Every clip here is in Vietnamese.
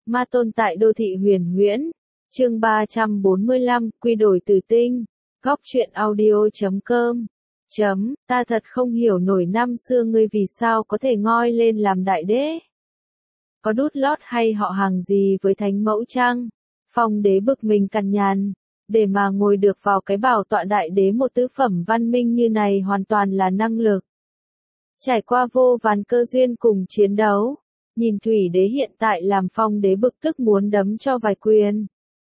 Ma tồn tại đô thị huyền huyễn. Chương 345, quy đổi tử tinh. Góc truyện audio.com. Ta thật không hiểu nổi năm xưa ngươi vì sao có thể ngoi lên làm đại đế. Có đút lót hay họ hàng gì với thánh mẫu chăng? Phong đế bực mình cằn nhằn, để mà ngồi được vào cái bảo tọa đại đế một tứ phẩm văn minh như này hoàn toàn là năng lực. Trải qua vô vàn cơ duyên cùng chiến đấu, nhìn thủy đế hiện tại làm phong đế bực tức muốn đấm cho vài quyền.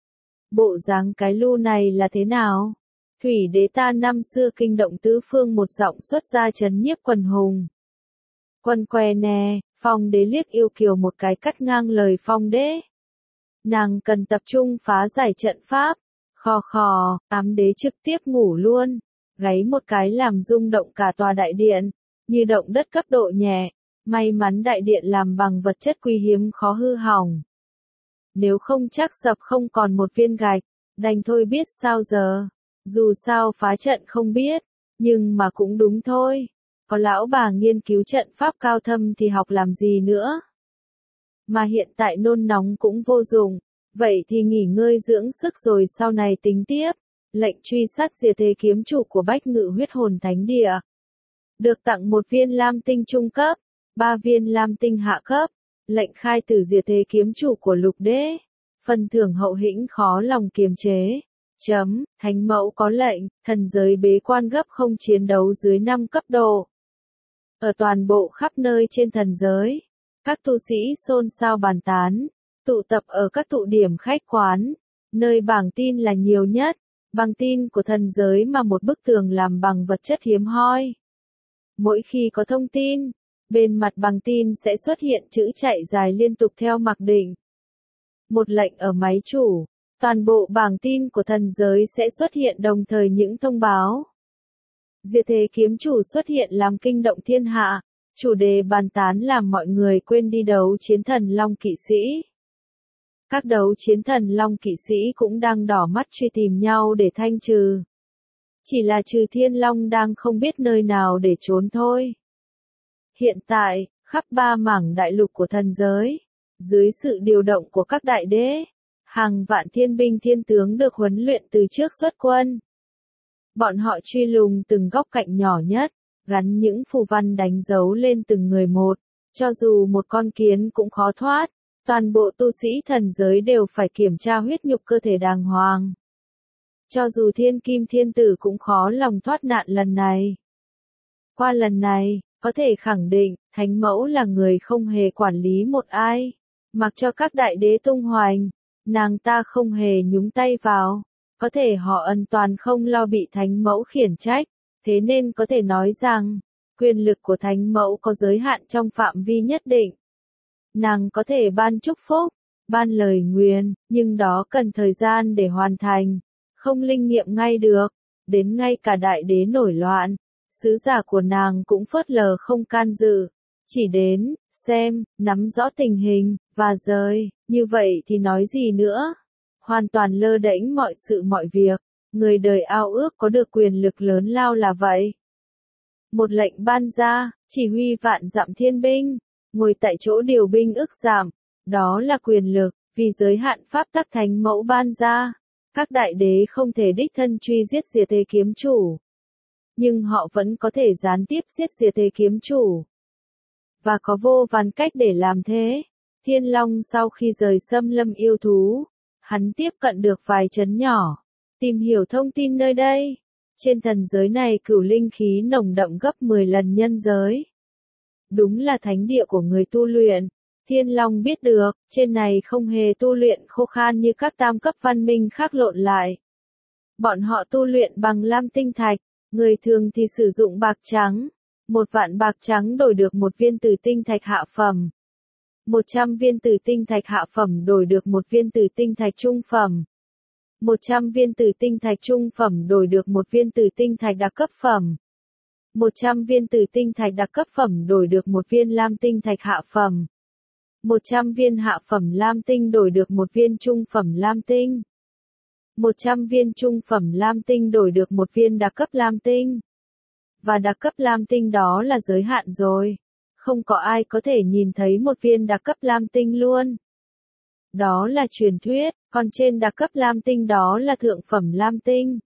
Bộ dáng cái lu này là thế nào? Thủy đế ta năm xưa kinh động tứ phương một giọng xuất ra chấn nhiếp quần hùng. Quân què nè, phong đế liếc yêu kiều một cái cắt ngang lời phong đế. Nàng cần tập trung phá giải trận pháp. Khò khò, ám đế trực tiếp ngủ luôn. Gáy một cái làm rung động cả tòa đại điện, như động đất cấp độ nhẹ. May mắn đại điện làm bằng vật chất quý hiếm khó hư hỏng. Nếu không chắc sập không còn một viên gạch, đành thôi biết sao giờ. Dù sao phá trận không biết, nhưng mà cũng đúng thôi. Có lão bà nghiên cứu trận pháp cao thâm thì học làm gì nữa. Mà hiện tại nôn nóng cũng vô dụng, vậy thì nghỉ ngơi dưỡng sức rồi sau này tính tiếp. Lệnh truy sát diệt thế kiếm chủ của Bách Ngự huyết hồn thánh địa. Được tặng 1 viên lam tinh trung cấp, 3 viên lam tinh hạ cấp. Lệnh khai tử diệt thế kiếm chủ của lục đế. Phần thưởng hậu hĩnh khó lòng kiềm chế. Thánh mẫu có lệnh, thần giới bế quan gấp không chiến đấu dưới 5 cấp độ. Ở toàn bộ khắp nơi trên thần giới, các tu sĩ xôn xao bàn tán, tụ tập ở các tụ điểm khách quán, nơi bảng tin là nhiều nhất, bảng tin của thần giới mà một bức tường làm bằng vật chất hiếm hoi. Mỗi khi có thông tin, bên mặt bảng tin sẽ xuất hiện chữ chạy dài liên tục theo mặc định. Một lệnh ở máy chủ, toàn bộ bảng tin của thần giới sẽ xuất hiện đồng thời những thông báo. Diệt thế kiếm chủ xuất hiện làm kinh động thiên hạ, chủ đề bàn tán làm mọi người quên đi đấu chiến thần Long kỵ sĩ. Các đấu chiến thần Long kỵ sĩ cũng đang đỏ mắt truy tìm nhau để thanh trừ. Chỉ là trừ Thiên Long đang không biết nơi nào để trốn thôi. Hiện tại, khắp 3 mảng đại lục của thần giới, dưới sự điều động của các đại đế, hàng vạn thiên binh thiên tướng được huấn luyện từ trước xuất quân. Bọn họ truy lùng từng góc cạnh nhỏ nhất, gắn những phù văn đánh dấu lên từng người một, cho dù một con kiến cũng khó thoát, toàn bộ tu sĩ thần giới đều phải kiểm tra huyết nhục cơ thể đàng hoàng. Cho dù thiên kim thiên tử cũng khó lòng thoát nạn lần này. Qua lần này, có thể khẳng định, thánh mẫu là người không hề quản lý một ai, mặc cho các đại đế tung hoành, nàng ta không hề nhúng tay vào. Có thể họ ân toàn không lo bị thánh mẫu khiển trách, thế nên có thể nói rằng, quyền lực của thánh mẫu có giới hạn trong phạm vi nhất định. Nàng có thể ban chúc phúc, ban lời nguyền, nhưng đó cần thời gian để hoàn thành, không linh nghiệm ngay được, đến ngay cả đại đế nổi loạn, sứ giả của nàng cũng phớt lờ không can dự, chỉ đến, xem, nắm rõ tình hình, và rời, như vậy thì nói gì nữa? Hoàn toàn lơ đễnh mọi sự mọi việc, người đời ao ước có được quyền lực lớn lao là vậy. Một lệnh ban ra, chỉ huy vạn dặm thiên binh, ngồi tại chỗ điều binh ức giảm, đó là quyền lực, vì giới hạn pháp tắc thánh mẫu ban ra, các đại đế không thể đích thân truy giết diệt thế kiếm chủ. Nhưng họ vẫn có thể gián tiếp giết diệt thế kiếm chủ. Và có vô vàn cách để làm thế. Thiên Long sau khi rời xâm lâm yêu thú, hắn tiếp cận được vài trấn nhỏ, tìm hiểu thông tin nơi đây. Trên thần giới này cửu linh khí nồng đậm gấp 10 lần nhân giới. Đúng là thánh địa của người tu luyện. Thiên Long biết được, trên này không hề tu luyện khô khan như các tam cấp văn minh khác lộn lại. Bọn họ tu luyện bằng lam tinh thạch, người thường thì sử dụng bạc trắng. 1 vạn bạc trắng đổi được 1 viên tử tinh thạch hạ phẩm. 100 viên tử tinh thạch hạ phẩm đổi được 1 viên tử tinh thạch trung phẩm. 100 viên tử tinh thạch trung phẩm đổi được 1 viên tử tinh thạch đặc cấp phẩm. 100 viên tử tinh thạch đặc cấp phẩm đổi được 1 viên lam tinh thạch hạ phẩm. 100 viên hạ phẩm lam tinh đổi được 1 viên trung phẩm lam tinh. 100 viên trung phẩm lam tinh đổi được 1 viên đặc cấp lam tinh. Và đặc cấp lam tinh đó là giới hạn rồi. Không có ai có thể nhìn thấy 1 viên đặc cấp lam tinh luôn. Đó là truyền thuyết, còn trên đa cấp lam tinh đó là thượng phẩm lam tinh.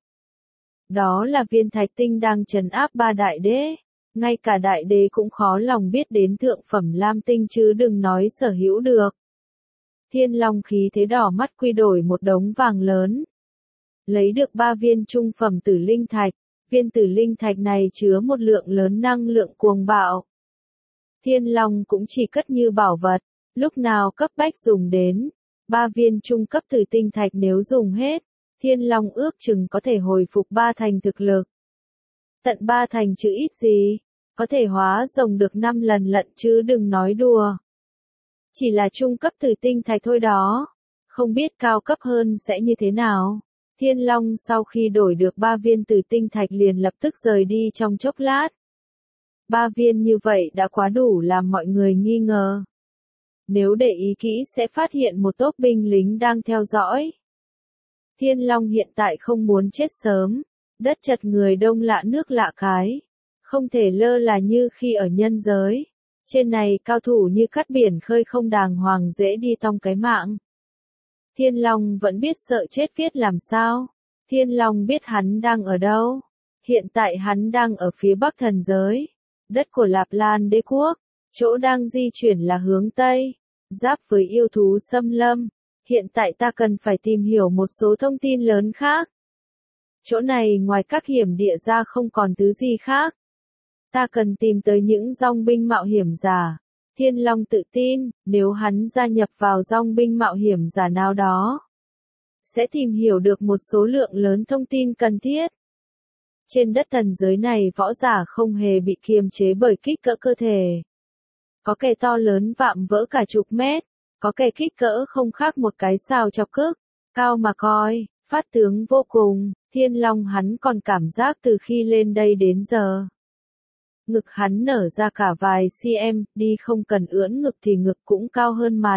Đó là viên thạch tinh đang trấn áp ba đại đế. Ngay cả đại đế cũng khó lòng biết đến thượng phẩm lam tinh chứ đừng nói sở hữu được. Thiên Long khí thế đỏ mắt quy đổi một đống vàng lớn. Lấy được 3 viên trung phẩm tử linh thạch. Viên tử linh thạch này chứa một lượng lớn năng lượng cuồng bạo. Thiên Long cũng chỉ cất như bảo vật, lúc nào cấp bách dùng đến. 3 viên trung cấp tử tinh thạch nếu dùng hết, Thiên Long ước chừng có thể hồi phục 3 thành thực lực. Tận 3 thành chứ ít gì, có thể hóa rồng được 5 lần lận chứ đừng nói đùa. Chỉ là trung cấp tử tinh thạch thôi đó, không biết cao cấp hơn sẽ như thế nào. Thiên Long sau khi đổi được 3 viên tử tinh thạch liền lập tức rời đi trong chốc lát. 3 viên như vậy đã quá đủ làm mọi người nghi ngờ. Nếu để ý kỹ sẽ phát hiện một tốp binh lính đang theo dõi. Thiên Long hiện tại không muốn chết sớm, đất chật người đông lạ nước lạ cái. Không thể lơ là như khi ở nhân giới. Trên này cao thủ như cắt biển khơi không đàng hoàng dễ đi tong cái mạng. Thiên Long vẫn biết sợ chết viết làm sao. Thiên Long biết hắn đang ở đâu. Hiện tại hắn đang ở phía bắc thần giới. Đất của Lạp Lan đế quốc. Chỗ đang di chuyển là hướng Tây. Giáp với yêu thú xâm lâm. Hiện tại ta cần phải tìm hiểu một số thông tin lớn khác. Chỗ này ngoài các hiểm địa ra không còn thứ gì khác. Ta cần tìm tới những dòng binh mạo hiểm giả. Thiên Long tự tin, nếu hắn gia nhập vào dòng binh mạo hiểm giả nào đó, sẽ tìm hiểu được một số lượng lớn thông tin cần thiết. Trên đất thần giới này võ giả không hề bị kiềm chế bởi kích cỡ cơ thể. Có kẻ to lớn vạm vỡ cả chục mét, có kẻ kích cỡ không khác một cái sào chọc cước, cao mà coi, phát tướng vô cùng. Thiên Long hắn còn cảm giác từ khi lên đây đến giờ. Ngực hắn nở ra cả vài cm, đi không cần ưỡn ngực thì ngực cũng cao hơn mặt.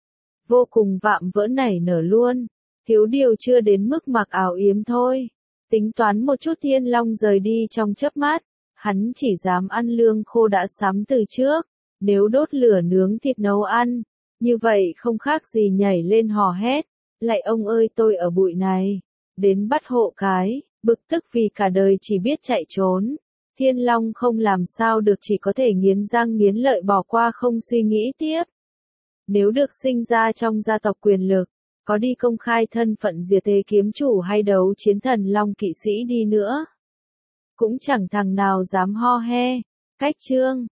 Vô cùng vạm vỡ nảy nở luôn, thiếu điều chưa đến mức mặc áo yếm thôi. Tính toán một chút Thiên Long rời đi trong chớp mắt, hắn chỉ dám ăn lương khô đã sắm từ trước, nếu đốt lửa nướng thịt nấu ăn, như vậy không khác gì nhảy lên hò hét, lạy ông ơi tôi ở bụi này, đến bắt hộ cái, bực tức vì cả đời chỉ biết chạy trốn. Thiên Long không làm sao được chỉ có thể nghiến răng nghiến lợi bỏ qua không suy nghĩ tiếp. Nếu được sinh ra trong gia tộc quyền lực, có đi công khai thân phận diệt thế kiếm chủ hay đấu chiến thần Long kỵ sĩ đi nữa, cũng chẳng thằng nào dám ho he. Cách chương